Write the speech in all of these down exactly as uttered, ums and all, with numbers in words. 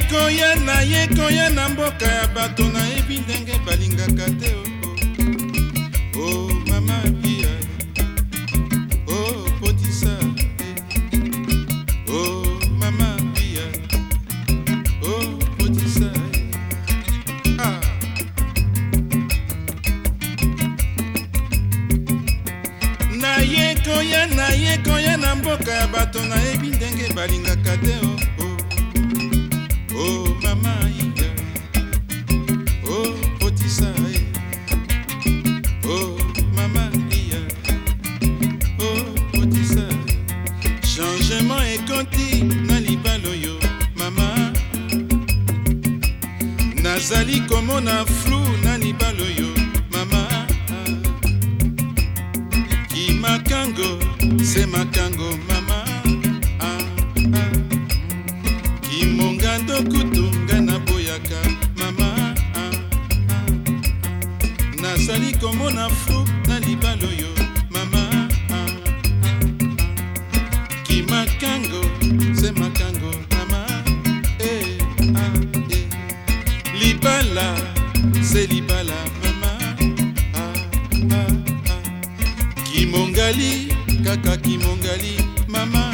koya na ye koya na mboka ya bato na yebi ndenge balingaka te. Oh, oh mama pia, oh potisa, oh mama pia, oh potisa. Ah. Na ye koya na ye koya na mboka ya bato na yebi ndenge balingaka te. Oh, oh. Oh mama Inga, oh potisa, oh mama Ia, oh potisa. Changement et conti na libalo yo mama. Nazali komo na flou na libalo yo mama. Ki makango se makango mama. Mongando kutunga na boyaka mama. Ah, ah, ah. Nasali komo na flou na libalo yo mama. Ah, ah, ah. Ki makango se makango mama. Eh, ah, eh. Libala se libala mama. Ah, ah, ah. Ki mongali kaka ki mongali mama.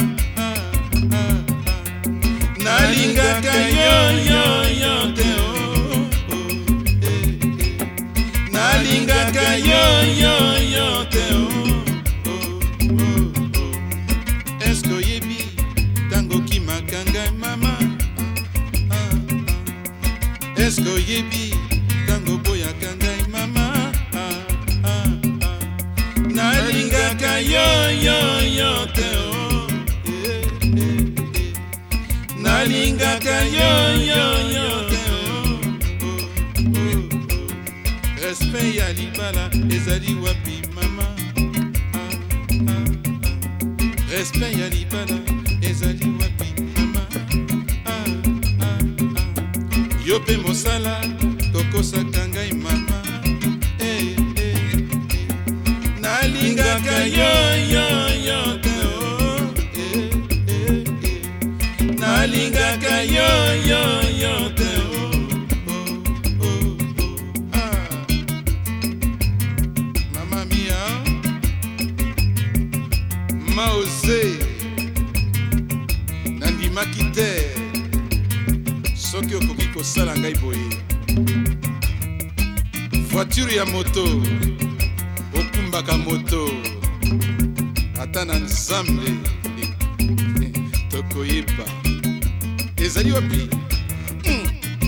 Nalingaka yo yo yo te oh, oh eh, eh. Nalingaka yo yo yo te oh, oh, oh, oh. Esko yebi tango ki makanga mama. Ah, ah. Esko yebi tango boya kanga mama. Ah, ah, ah. Nalingaka yo yo yo te oh. Nalingaka yo yo yo te oh, oh, oh, oh. Respect ya libala ezali wapi mama. Ah, ah, ah. Respect ya libala ezali wapi mama. Ah, ah, ah. Yo pe mosala tokosaka ngai mama. Eh, eh, eh. Nalingaka yo yo yo te oh. Nalingaka yo yo yo te oh, oh, oh, oh. Ah. Mama mia Maose nandimaki te soki okoki kosala ngai boye. Voiture ya moto okumbaka moto ata na nzambe tokoyeba ezali wapi. Mm.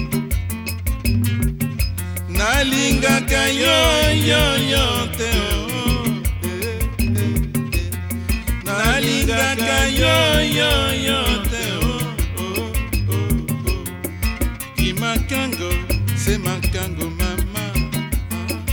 Nalingaka yo yo yo te oh, eh, eh, eh. Nalingaka yo yo yo te oh, oh, oh, oh. Ki makango se makango mama. Ah, ah,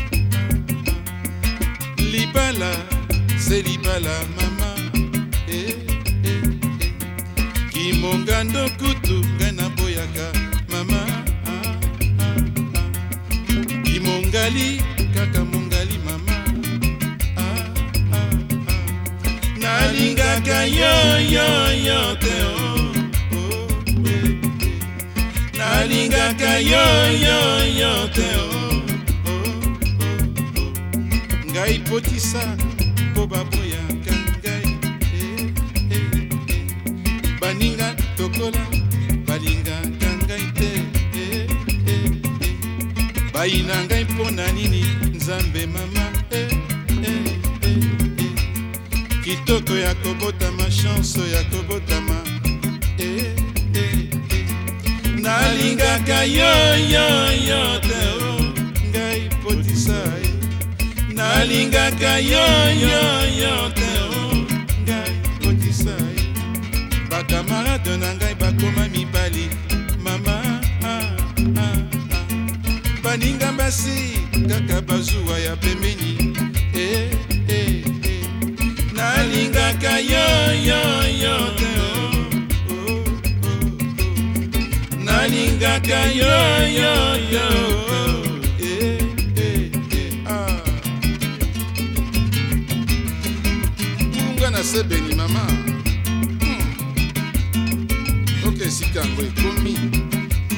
ah. Libala se libala mama. Eh, eh, eh. Ki mongando kutu ngana boyaka mama. Ah, ah, ah. Ki mongali kaka mongali mama. Ah, ah, ah. Nalingaka yo yo yo te oh, oh, eh, eh. Nalingaka yo yo yo te oh, oh, oh, oh. Ngai potisa po baboyaka ngai. Eh, eh, eh. Baninga tokola balinga kangai te. Eh, eh, eh. Baina ngai pona nini nzambe mama. Eh, eh, eh, eh. Kitoko ya kobotama chance ya kobotama. Eh, eh, eh. Nalingaka yo yo yo te oh, ngai potisa. Eh. Nalingaka yo yo yo te oh, ngai potisa. Eh. Bakamarade na ngai bakoma mibali mama. Ah, ah, ah. Baninga basi kaka bazuwa ya pembeni. Eh, eh, eh. Nalingaka yo yo yo te oh, oh, oh, oh. Nalingaka yo yo yo oh, eh, eh, eh. Ah. Munga na sebeni mama. Hmm. Ok sikango ekomi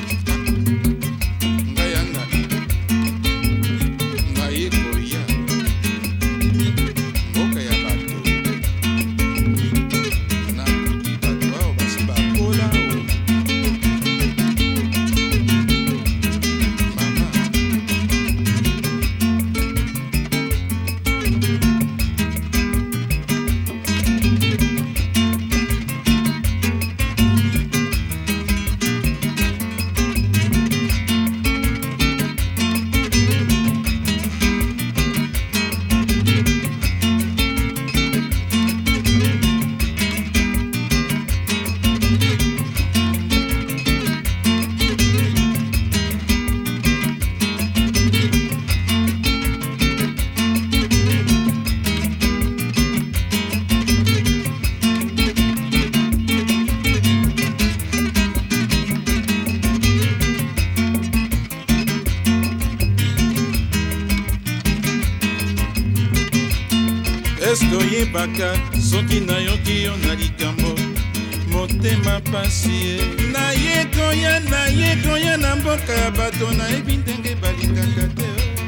nayebaka soki nayoki yo na likambo motema pasi naye koya naye koya na mboka ya bato nayebi ndenge balingaka te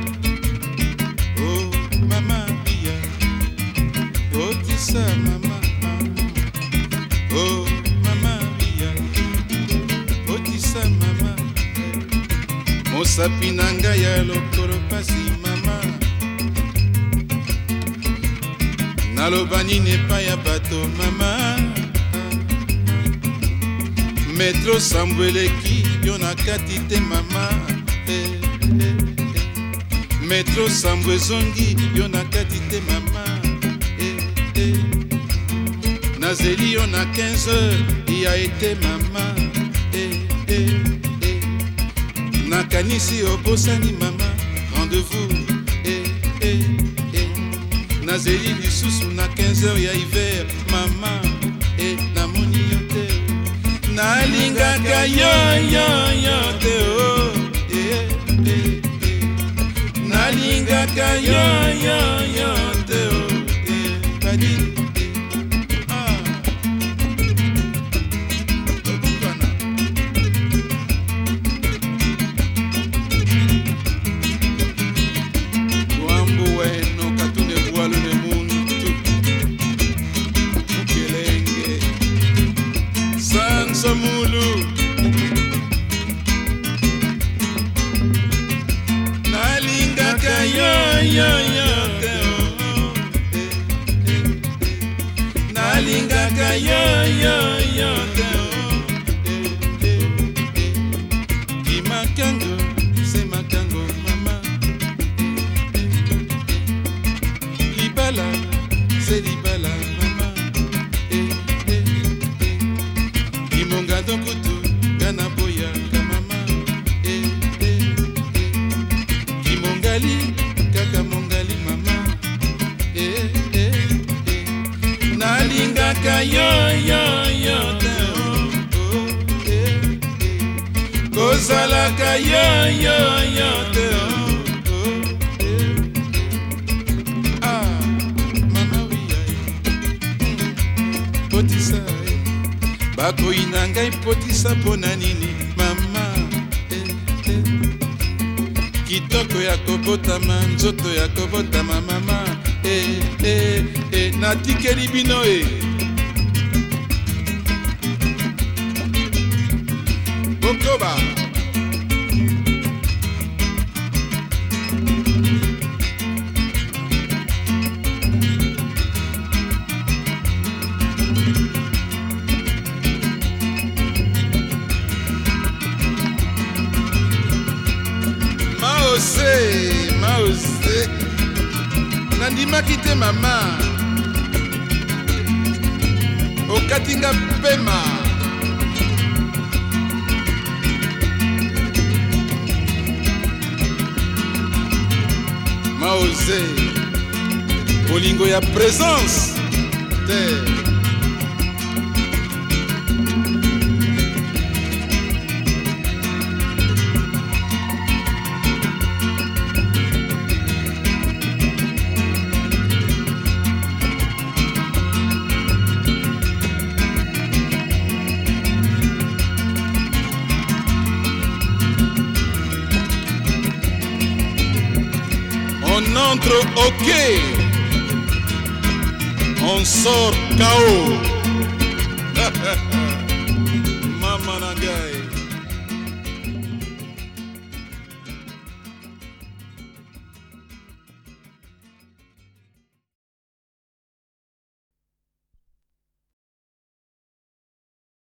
oh mama bia otisa mama oh mama bia otisa mama mosapi na ngai ya lokolo pasi mama naloba nini epai ya bato mama metro sambweleki yo na kati te mama eh, eh, eh. metro sambwe ezongi yo na kati te mama eh, eh. nazeli yo na quinze heures ya ete mama eh, eh, eh. nakanisi obosani mama rendez-vous eh, eh, eh. nazeli lisusu na quinze heures ya hiver mama eh, namoni yo te nalingaka yo yo yo te oh eh, eh, eh. nalingaka yo yo yo te oh eh, kadi eh. ah tobukana wambu weno katune bwalo ne muntu mukelenge Samulu nalingaka yo yo yo te oh nalingaka yo yo yo te oh kimakango se makango mama libala se libala mama Monga dokutu gana boya kamama eh eh eh kimongali kaka mongali mama eh eh eh nalingaka yo yo yo te oh eh eh kozalaka yo yo yo te oh eh ah mama wiya potisa bakoyi na ngai potisa mpona nini mama eh, eh. kitoko ya kobotama nzoto ya kobotama mama eh, eh, eh. natikeli bino e bokoba Maose, maose nandimaki te mama okatinga pema maose bolingo ya présence te on entre ok, on sort K O